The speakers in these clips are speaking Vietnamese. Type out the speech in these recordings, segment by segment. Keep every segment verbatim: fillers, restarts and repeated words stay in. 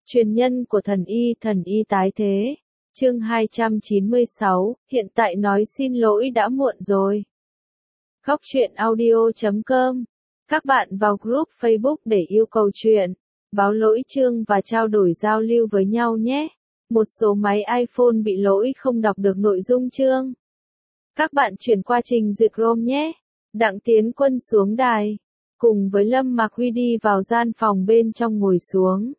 Truyền nhân của thần y, thần y tái thế. Chương hai trăm chín mươi sáu, hiện tại nói xin lỗi đã muộn rồi. Góc truyện audio chấm com. Các bạn vào group Facebook để yêu cầu chuyện, báo lỗi chương và trao đổi giao lưu với nhau nhé. Một số máy iPhone bị lỗi không đọc được nội dung chương. Các bạn chuyển qua trình duyệt Chrome nhé. Đặng Tiến Quân xuống đài, cùng với Lâm Mạc Huy đi vào gian phòng bên trong ngồi xuống.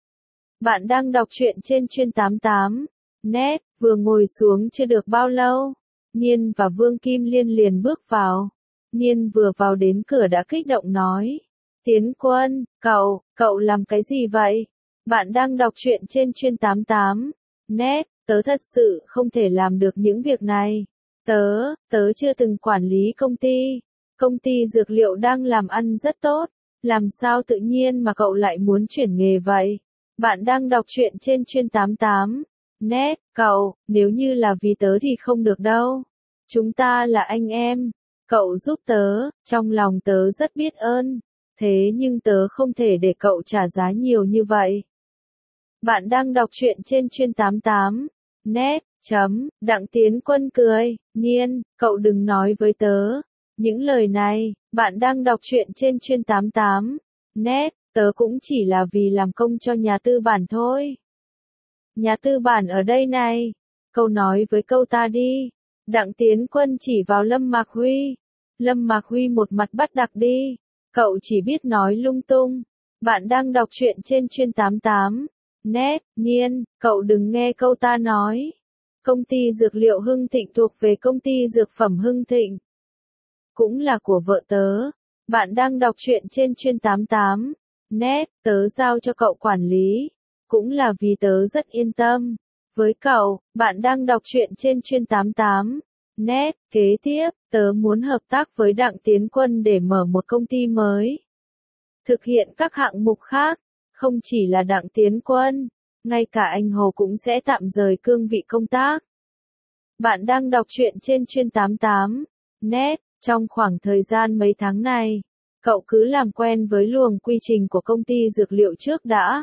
Bạn đang đọc truyện trên chuyên tám mươi tám net, vừa ngồi xuống chưa được bao lâu. Nhiên và Vương Kim Liên liền bước vào. Nhiên vừa vào đến cửa đã kích động nói. Tiến Quân, cậu, cậu làm cái gì vậy? Bạn đang đọc truyện trên chuyên tám mươi tám net, tớ thật sự không thể làm được những việc này. Tớ, tớ chưa từng quản lý công ty. Công ty dược liệu đang làm ăn rất tốt. Làm sao tự nhiên mà cậu lại muốn chuyển nghề vậy? Bạn đang đọc truyện trên chuyên tám mươi tám net, cậu, nếu như là vì tớ thì không được đâu. Chúng ta là anh em. Cậu giúp tớ, trong lòng tớ rất biết ơn. Thế nhưng tớ không thể để cậu trả giá nhiều như vậy. Bạn đang đọc truyện trên chuyên tám mươi tám net, chấm, Đặng Tiến Quân cười, Nhiên, cậu đừng nói với tớ những lời này. Bạn đang đọc truyện trên chuyên tám mươi tám net, tớ cũng chỉ là vì làm công cho nhà tư bản thôi. Nhà tư bản ở đây này, cậu nói với câu ta đi. Đặng Tiến Quân chỉ vào Lâm Mạc Huy. Lâm Mạc Huy một mặt bắt đặc đi. Cậu chỉ biết nói lung tung. Bạn đang đọc truyện trên chuyên tám mươi tám net, Nhiên, cậu đừng nghe câu ta nói. Công ty dược liệu Hưng Thịnh thuộc về công ty dược phẩm Hưng Thịnh. Cũng là của vợ tớ. Bạn đang đọc truyện trên chuyên tám mươi tám net, tớ giao cho cậu quản lý. Cũng là vì tớ rất yên tâm với cậu. Bạn đang đọc truyện trên chuyên tám mươi tám net, kế tiếp, tớ muốn hợp tác với Đặng Tiến Quân để mở một công ty mới. Thực hiện các hạng mục khác, không chỉ là Đặng Tiến Quân, ngay cả anh Hồ cũng sẽ tạm rời cương vị công tác. Bạn đang đọc truyện trên chuyên tám mươi tám net, trong khoảng thời gian mấy tháng này, cậu cứ làm quen với luồng quy trình của công ty dược liệu trước đã.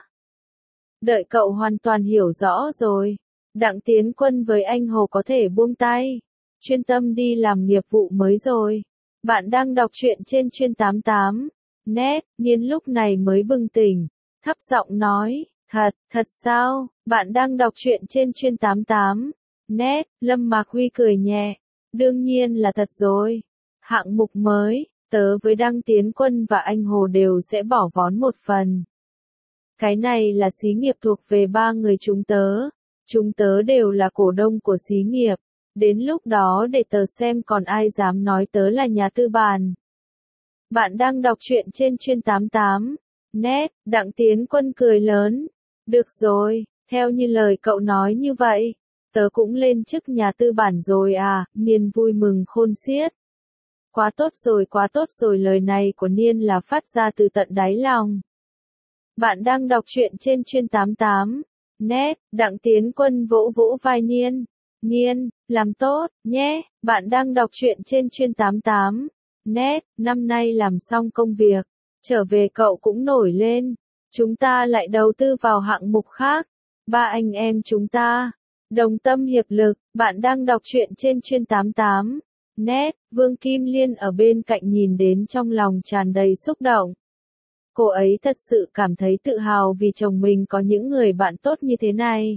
Đợi cậu hoàn toàn hiểu rõ rồi, Đặng Tiến Quân với anh Hồ có thể buông tay, chuyên tâm đi làm nghiệp vụ mới rồi. Bạn đang đọc truyện trên chuyên tám mươi tám net, Nhiên lúc này mới bừng tỉnh, thấp giọng nói, thật, thật sao? Bạn đang đọc truyện trên chuyên tám mươi tám net, Lâm Mạc Huy cười nhẹ, đương nhiên là thật rồi. Hạng mục mới, tớ với Đặng Tiến Quân và anh Hồ đều sẽ bỏ vốn một phần. Cái này là xí nghiệp thuộc về ba người chúng tớ. Chúng tớ đều là cổ đông của xí nghiệp. Đến lúc đó để tớ xem còn ai dám nói tớ là nhà tư bản. Bạn đang đọc truyện trên chuyên tám mươi tám net, Đặng Tiến Quân cười lớn. Được rồi, theo như lời cậu nói như vậy, tớ cũng lên chức nhà tư bản rồi à, Nhiên vui mừng khôn xiết. Quá tốt rồi, quá tốt rồi, lời này của Nhiên là phát ra từ tận đáy lòng. Bạn đang đọc truyện trên chuyên tám mươi tám net, Đặng Tiến Quân vỗ vỗ vai Nhiên. Nhiên, làm tốt, nhé. Bạn đang đọc truyện trên chuyên tám mươi tám net, năm nay làm xong công việc, trở về cậu cũng nổi lên. Chúng ta lại đầu tư vào hạng mục khác. Ba anh em chúng ta, đồng tâm hiệp lực. Bạn đang đọc truyện trên chuyên tám mươi tám net, Vương Kim Liên ở bên cạnh nhìn đến trong lòng tràn đầy xúc động. Cô ấy thật sự cảm thấy tự hào vì chồng mình có những người bạn tốt như thế này.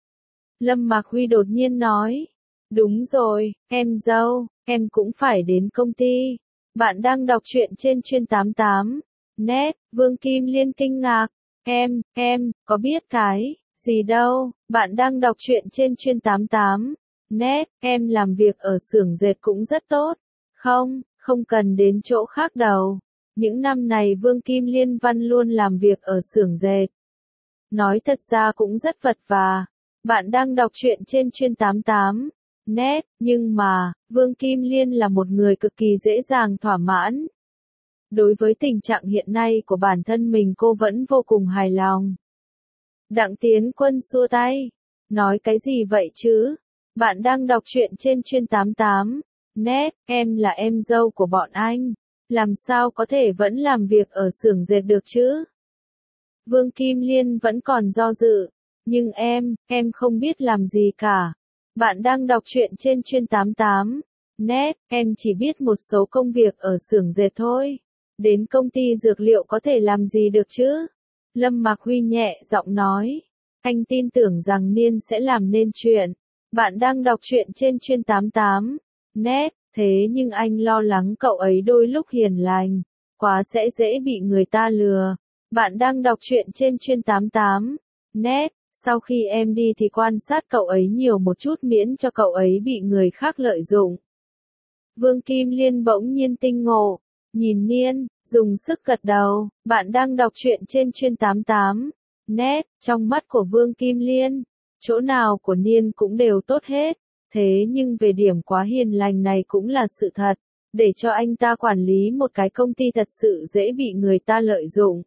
Lâm Mạc Huy đột nhiên nói. Đúng rồi, em dâu, em cũng phải đến công ty. Bạn đang đọc truyện trên chuyên tám mươi tám net, Vương Kim Liên kinh ngạc. Em, em, có biết cái gì đâu. Bạn đang đọc truyện trên chuyên tám mươi tám net, em làm việc ở xưởng dệt cũng rất tốt. Không, không cần đến chỗ khác đâu. Những năm này Vương Kim Liên Văn luôn làm việc ở xưởng dệt. Nói thật ra cũng rất vật vã. Bạn đang đọc truyện trên chuyên tám mươi tám net, nhưng mà, Vương Kim Liên là một người cực kỳ dễ dàng thỏa mãn. Đối với tình trạng hiện nay của bản thân mình cô vẫn vô cùng hài lòng. Đặng Tiến Quân xua tay. Nói cái gì vậy chứ? Bạn đang đọc truyện trên chuyên tám mươi tám net, em là em dâu của bọn anh. Làm sao có thể vẫn làm việc ở xưởng dệt được chứ? Vương Kim Liên vẫn còn do dự. Nhưng em, em không biết làm gì cả. Bạn đang đọc truyện trên chuyên tám tám net, em chỉ biết một số công việc ở xưởng dệt thôi. Đến công ty dược liệu có thể làm gì được chứ? Lâm Mạc Huy nhẹ giọng nói. Anh tin tưởng rằng Niên sẽ làm nên chuyện. Bạn đang đọc truyện trên chuyên tám tám net, thế nhưng anh lo lắng cậu ấy đôi lúc hiền lành, quá sẽ dễ bị người ta lừa. Bạn đang đọc truyện trên chuyên tám tám net, sau khi em đi thì quan sát cậu ấy nhiều một chút miễn cho cậu ấy bị người khác lợi dụng. Vương Kim Liên bỗng nhiên tinh ngộ, nhìn Niên, dùng sức gật đầu. Bạn đang đọc truyện trên chuyên tám tám net, trong mắt của Vương Kim Liên, chỗ nào của Niên cũng đều tốt hết, thế nhưng về điểm quá hiền lành này cũng là sự thật, để cho anh ta quản lý một cái công ty thật sự dễ bị người ta lợi dụng,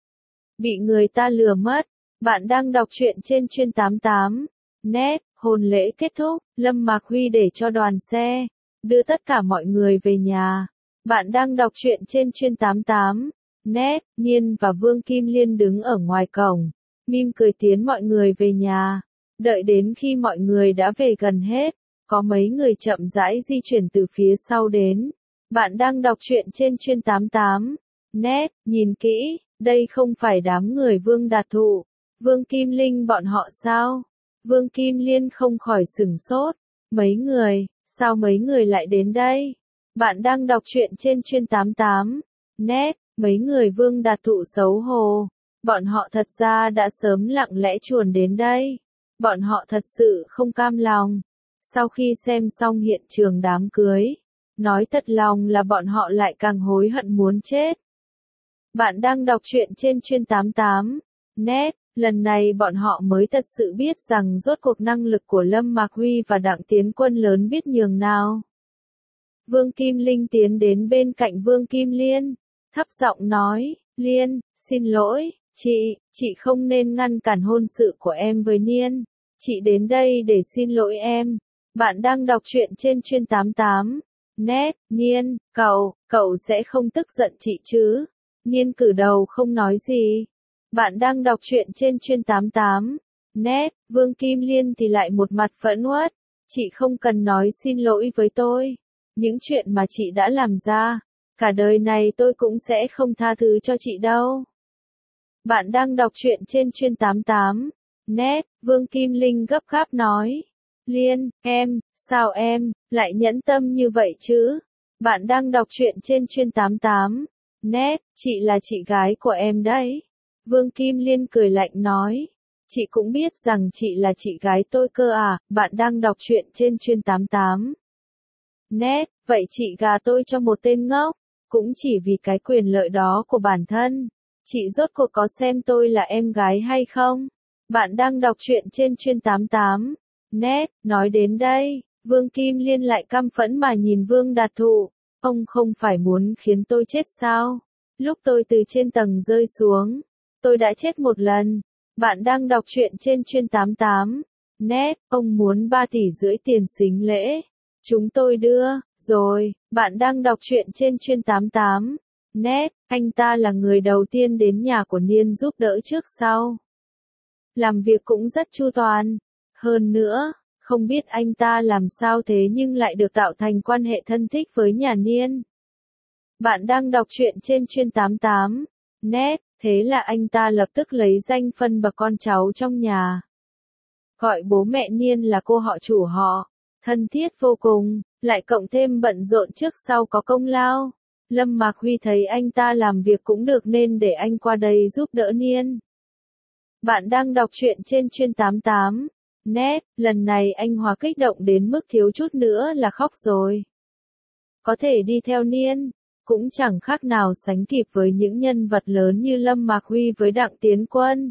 bị người ta lừa mất. Bạn đang đọc truyện trên chuyên tám tám net, hôn lễ kết thúc, Lâm Mạc Huy để cho đoàn xe đưa tất cả mọi người về nhà. Bạn đang đọc truyện trên chuyên tám tám net, Niên và Vương Kim Liên đứng ở ngoài cổng, mỉm cười tiến mọi người về nhà. Đợi đến khi mọi người đã về gần hết, có mấy người chậm rãi di chuyển từ phía sau đến. Bạn đang đọc truyện trên chuyên tám tám net, nhìn kỹ, đây không phải đám người Vương Đạt Thụ, Vương Kim Linh bọn họ sao? Vương Kim Liên không khỏi sửng sốt. Mấy người, sao mấy người lại đến đây? Bạn đang đọc truyện trên chuyên tám tám net, mấy người Vương Đạt Thụ xấu hổ. Bọn họ thật ra đã sớm lặng lẽ chuồn đến đây. Bọn họ thật sự không cam lòng. Sau khi xem xong hiện trường đám cưới, nói thật lòng là bọn họ lại càng hối hận muốn chết. Bạn đang đọc truyện trên chuyên tám tám net, lần này bọn họ mới thật sự biết rằng rốt cuộc năng lực của Lâm Mạc Huy và Đặng Tiến Quân lớn biết nhường nào. Vương Kim Linh tiến đến bên cạnh Vương Kim Liên, thấp giọng nói, Liên, xin lỗi, chị, chị không nên ngăn cản hôn sự của em với Niên. Chị đến đây để xin lỗi em. Bạn đang đọc truyện trên chuyên tám tám net, Niên, cậu, cậu sẽ không tức giận chị chứ? Niên cử đầu không nói gì. Bạn đang đọc truyện trên chuyên tám tám net, Vương Kim Liên thì lại một mặt phẫn uất. Chị không cần nói xin lỗi với tôi. Những chuyện mà chị đã làm ra, cả đời này tôi cũng sẽ không tha thứ cho chị đâu. Bạn đang đọc truyện trên chuyên tám tám net, Vương Kim Linh gấp gáp nói. Liên, em, sao em, lại nhẫn tâm như vậy chứ? Bạn đang đọc truyện trên chuyên tám tám net, chị là chị gái của em đấy. Vương Kim Liên cười lạnh nói. Chị cũng biết rằng chị là chị gái tôi cơ à, bạn đang đọc truyện trên chuyên tám tám net, vậy chị gà tôi cho một tên ngốc, cũng chỉ vì cái quyền lợi đó của bản thân. Chị rốt cuộc có xem tôi là em gái hay không? Bạn đang đọc truyện trên chuyên tám tám net, nói đến đây, Vương Kim Liên lại căm phẫn mà nhìn Vương Đạt Thụ. Ông không phải muốn khiến tôi chết sao? Lúc tôi từ trên tầng rơi xuống, tôi đã chết một lần. Bạn đang đọc truyện trên chuyên tám tám net, ông muốn ba tỷ rưỡi tiền sính lễ. Chúng tôi đưa, rồi, bạn đang đọc truyện trên chuyên tám tám net, anh ta là người đầu tiên đến nhà của Niên giúp đỡ trước sau. Làm việc cũng rất chu toàn. Hơn nữa, không biết anh ta làm sao thế nhưng lại được tạo thành quan hệ thân thích với nhà Niên. Bạn đang đọc truyện trên chuyên tám tám net, thế là anh ta lập tức lấy danh phân bậc con cháu trong nhà. Gọi bố mẹ Niên là cô họ chủ họ, thân thiết vô cùng, lại cộng thêm bận rộn trước sau có công lao. Lâm Mạc Huy thấy anh ta làm việc cũng được nên để anh qua đây giúp đỡ Niên. Bạn đang đọc truyện trên chuyên tám tám net, lần này anh Hòa kích động đến mức thiếu chút nữa là khóc rồi. Có thể đi theo Niên, cũng chẳng khác nào sánh kịp với những nhân vật lớn như Lâm Mạc Huy với Đặng Tiến Quân.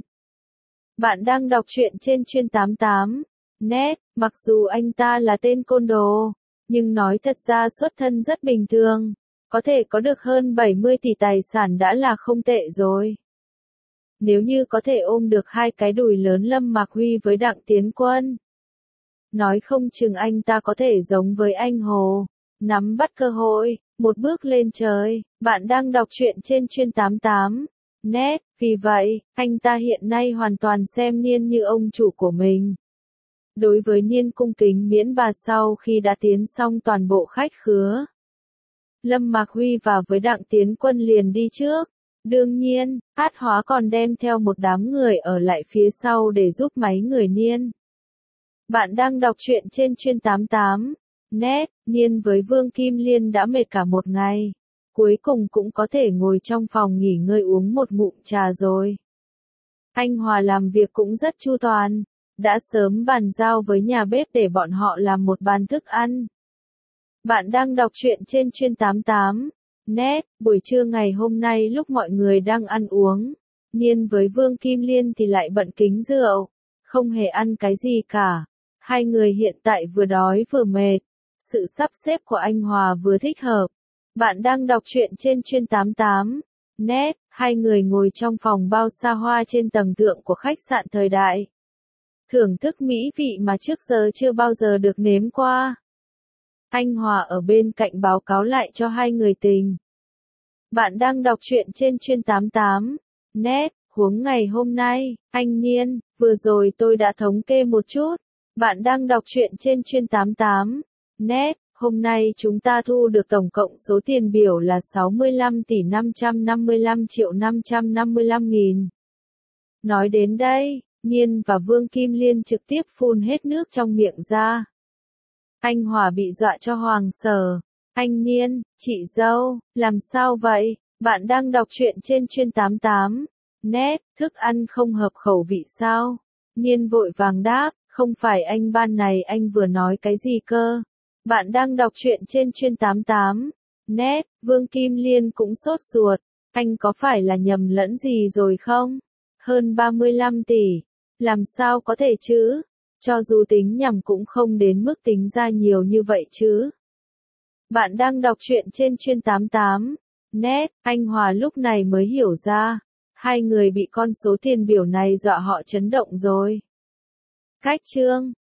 Bạn đang đọc truyện trên chuyên tám tám net, mặc dù anh ta là tên côn đồ, nhưng nói thật ra xuất thân rất bình thường, có thể có được hơn bảy mươi tỷ tài sản đã là không tệ rồi. Nếu như có thể ôm được hai cái đùi lớn Lâm Mạc Huy với Đặng Tiến Quân, nói không chừng anh ta có thể giống với anh Hồ, nắm bắt cơ hội, một bước lên trời. Bạn đang đọc truyện trên chuyên tám tám net, vì vậy, anh ta hiện nay hoàn toàn xem Niên như ông chủ của mình. Đối với Niên cung kính miễn bà sau khi đã tiến xong toàn bộ khách khứa. Lâm Mạc Huy và với Đặng Tiến Quân liền đi trước. Đương nhiên, Hát Hóa còn đem theo một đám người ở lại phía sau để giúp mấy người Niên. Bạn đang đọc truyện trên chuyên tám mươi tám net, Niên với Vương Kim Liên đã mệt cả một ngày. Cuối cùng cũng có thể ngồi trong phòng nghỉ ngơi uống một ngụm trà rồi. Anh Hòa làm việc cũng rất chu toàn, đã sớm bàn giao với nhà bếp để bọn họ làm một bàn thức ăn. Bạn đang đọc truyện trên chuyên tám mươi tám net, buổi trưa ngày hôm nay lúc mọi người đang ăn uống, Niên với Vương Kim Liên thì lại bận kính rượu, không hề ăn cái gì cả. Hai người hiện tại vừa đói vừa mệt, sự sắp xếp của anh Hòa vừa thích hợp. Bạn đang đọc truyện trên chuyên tám mươi tám net, hai người ngồi trong phòng bao xa hoa trên tầng thượng của khách sạn thời đại. Thưởng thức mỹ vị mà trước giờ chưa bao giờ được nếm qua. Anh Hòa ở bên cạnh báo cáo lại cho hai người tình. Bạn đang đọc truyện trên chuyên tám mươi tám net, huống ngày hôm nay, anh Niên, vừa rồi tôi đã thống kê một chút. Bạn đang đọc truyện trên chuyên tám mươi tám net, hôm nay chúng ta thu được tổng cộng số tiền biểu là sáu mươi lăm tỷ năm trăm năm mươi lăm triệu năm trăm năm mươi lăm nghìn. Nói đến đây, Niên và Vương Kim Liên trực tiếp phun hết nước trong miệng ra. Anh Hòa bị dọa cho hoàng sở. Anh Niên, chị dâu, làm sao vậy? Bạn đang đọc truyện trên chuyên tám mươi tám net, thức ăn không hợp khẩu vị sao? Niên vội vàng đáp, không phải anh ban này anh vừa nói cái gì cơ? Bạn đang đọc truyện trên chuyên tám mươi tám net, Vương Kim Liên cũng sốt ruột. Anh có phải là nhầm lẫn gì rồi không? Hơn ba mươi lăm tỷ. Làm sao có thể chứ? Cho dù tính nhầm cũng không đến mức tính ra nhiều như vậy chứ. Bạn đang đọc truyện trên chuyên tám mươi tám net, anh Hòa lúc này mới hiểu ra. Hai người bị con số tiền biểu này dọa họ chấn động rồi. Cách chương